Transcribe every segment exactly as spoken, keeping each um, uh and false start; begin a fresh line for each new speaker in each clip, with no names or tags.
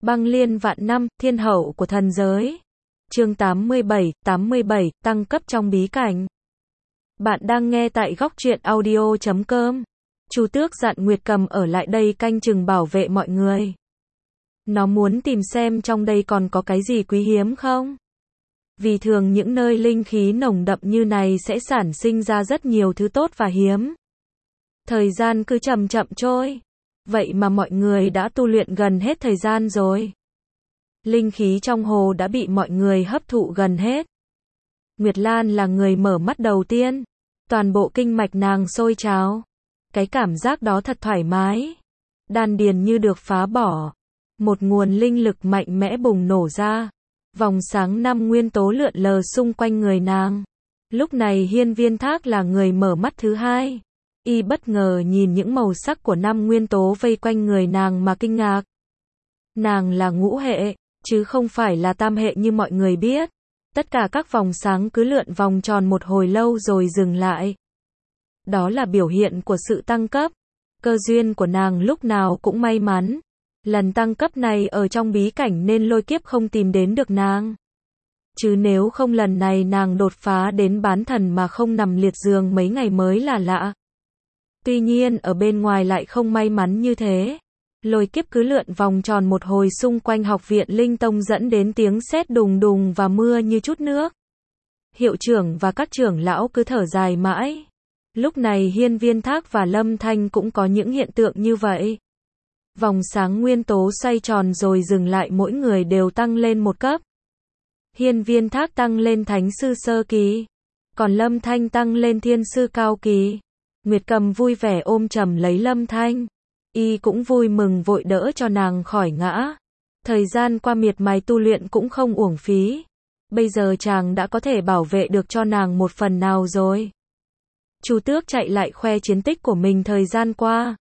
Băng liên vạn năm, thiên hậu của thần giới. Chương tám mươi bảy, tám mươi bảy, tăng cấp trong bí cảnh. Bạn đang nghe tại góc truyện audio chấm com. Chu Tước dặn Nguyệt Cầm ở lại đây canh chừng bảo vệ mọi người. Nó muốn tìm xem trong đây còn có cái gì quý hiếm không? Vì thường những nơi linh khí nồng đậm như này sẽ sản sinh ra rất nhiều thứ tốt và hiếm. Thời gian cứ chậm chậm trôi. Vậy mà mọi người đã tu luyện gần hết thời gian rồi. Linh khí trong hồ đã bị mọi người hấp thụ gần hết. Nguyệt Lan là người mở mắt đầu tiên. Toàn bộ kinh mạch nàng sôi trào. Cái cảm giác đó thật thoải mái. Đan điền như được phá bỏ. Một nguồn linh lực mạnh mẽ bùng nổ ra. Vòng sáng năm nguyên tố lượn lờ xung quanh người nàng. Lúc này Hiên Viên Thác là người mở mắt thứ hai. Y bất ngờ nhìn những màu sắc của năm nguyên tố vây quanh người nàng mà kinh ngạc. Nàng là ngũ hệ, chứ không phải là tam hệ như mọi người biết. Tất cả các vòng sáng cứ lượn vòng tròn một hồi lâu rồi dừng lại. Đó là biểu hiện của sự tăng cấp. Cơ duyên của nàng lúc nào cũng may mắn. Lần tăng cấp này ở trong bí cảnh nên lôi kiếp không tìm đến được nàng. Chứ nếu không lần này nàng đột phá đến bán thần mà không nằm liệt giường mấy ngày mới là lạ. Tuy nhiên ở bên ngoài lại không may mắn như thế. Lôi kiếp cứ lượn vòng tròn một hồi xung quanh học viện Linh Tông dẫn đến tiếng sét đùng đùng và mưa như chút nước. Hiệu trưởng và các trưởng lão cứ thở dài mãi. Lúc này Hiên Viên Thác và Lâm Thanh cũng có những hiện tượng như vậy. Vòng sáng nguyên tố xoay tròn rồi dừng lại, mỗi người đều tăng lên một cấp. Hiên Viên Thác tăng lên thánh sư sơ kỳ. Còn Lâm Thanh tăng lên thiên sư cao kỳ. Nguyệt Cầm vui vẻ ôm chầm lấy Lâm Thanh. Y cũng vui mừng vội đỡ cho nàng khỏi ngã. Thời gian qua miệt mài tu luyện cũng không uổng phí. Bây giờ chàng đã có thể bảo vệ được cho nàng một phần nào rồi. Chu Tước chạy lại khoe chiến tích của mình thời gian qua.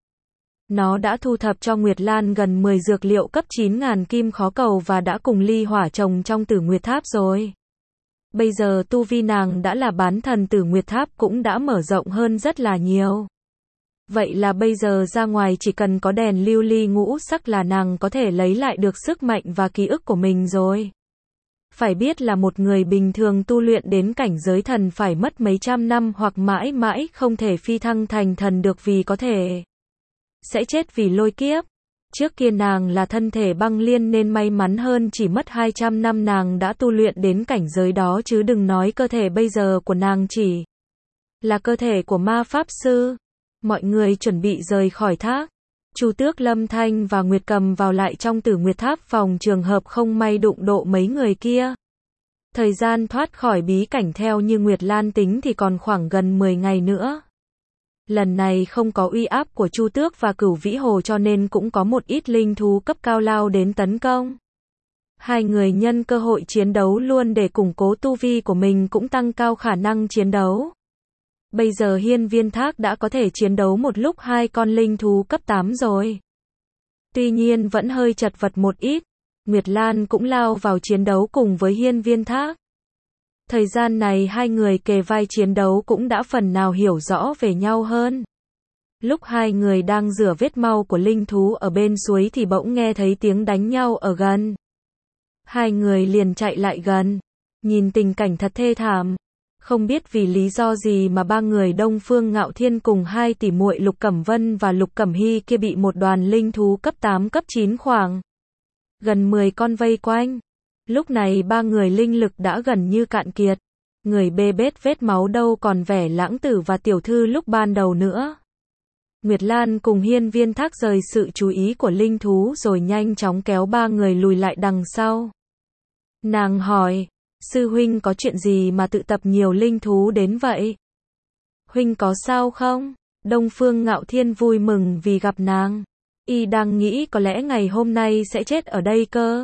Nó đã thu thập cho Nguyệt Lan gần mười dược liệu cấp chín ngàn kim khó cầu và đã cùng ly hỏa trồng trong Tử Nguyệt Tháp rồi. Bây giờ tu vi nàng đã là bán thần, Tử Nguyệt Tháp cũng đã mở rộng hơn rất là nhiều. Vậy là bây giờ ra ngoài chỉ cần có đèn lưu ly ngũ sắc là nàng có thể lấy lại được sức mạnh và ký ức của mình rồi. Phải biết là một người bình thường tu luyện đến cảnh giới thần phải mất mấy trăm năm hoặc mãi mãi không thể phi thăng thành thần được, vì có thể sẽ chết vì lôi kiếp. Trước kia nàng là thân thể băng liên nên may mắn hơn, chỉ mất hai trăm năm nàng đã tu luyện đến cảnh giới đó, chứ đừng nói cơ thể bây giờ của nàng chỉ là cơ thể của ma pháp sư. Mọi người chuẩn bị rời khỏi thác. Chu Tước, Lâm Thanh và Nguyệt Cầm vào lại trong Tử Nguyệt Tháp phòng trường hợp không may đụng độ mấy người kia. Thời gian thoát khỏi bí cảnh theo như Nguyệt Lan tính thì còn khoảng gần mười ngày nữa. Lần này không có uy áp của Chu Tước và Cửu Vĩ Hồ cho nên cũng có một ít linh thú cấp cao lao đến tấn công. Hai người nhân cơ hội chiến đấu luôn để củng cố tu vi của mình cũng tăng cao khả năng chiến đấu. Bây giờ Hiên Viên Thác đã có thể chiến đấu một lúc hai con linh thú cấp tám rồi. Tuy nhiên vẫn hơi chật vật một ít. Nguyệt Lan cũng lao vào chiến đấu cùng với Hiên Viên Thác. Thời gian này hai người kề vai chiến đấu cũng đã phần nào hiểu rõ về nhau hơn. Lúc hai người đang rửa vết máu của linh thú ở bên suối thì bỗng nghe thấy tiếng đánh nhau ở gần. Hai người liền chạy lại gần. Nhìn tình cảnh thật thê thảm. Không biết vì lý do gì mà ba người Đông Phương Ngạo Thiên cùng hai tỷ muội Lục Cẩm Vân và Lục Cẩm Hy kia bị một đoàn linh thú cấp tám cấp chín khoảng gần mười con vây quanh. Lúc này ba người linh lực đã gần như cạn kiệt. Người bê bết vết máu đâu còn vẻ lãng tử và tiểu thư lúc ban đầu nữa. Nguyệt Lan cùng Hiên Viên Thác rời sự chú ý của linh thú rồi nhanh chóng kéo ba người lùi lại đằng sau. Nàng hỏi, sư huynh có chuyện gì mà tự tập nhiều linh thú đến vậy? Huynh có sao không? Đông Phương Ngạo Thiên vui mừng vì gặp nàng. Y đang nghĩ có lẽ ngày hôm nay sẽ chết ở đây cơ.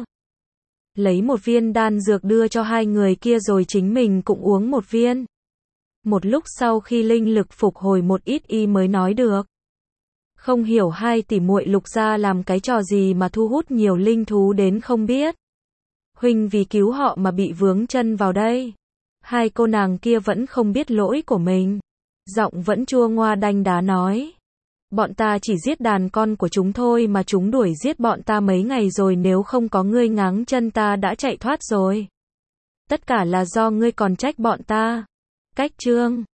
Lấy một viên đan dược đưa cho hai người kia rồi chính mình cũng uống một viên. Một lúc sau khi linh lực phục hồi một ít y mới nói được. Không hiểu hai tỷ muội Lục gia làm cái trò gì mà thu hút nhiều linh thú đến không biết. Huynh vì cứu họ mà bị vướng chân vào đây. Hai cô nàng kia vẫn không biết lỗi của mình. Giọng vẫn chua ngoa đanh đá nói. Bọn ta chỉ giết đàn con của chúng thôi mà chúng đuổi giết bọn ta mấy ngày rồi, nếu không có ngươi ngáng chân ta đã chạy thoát rồi. Tất cả là do ngươi còn trách bọn ta. Cách chương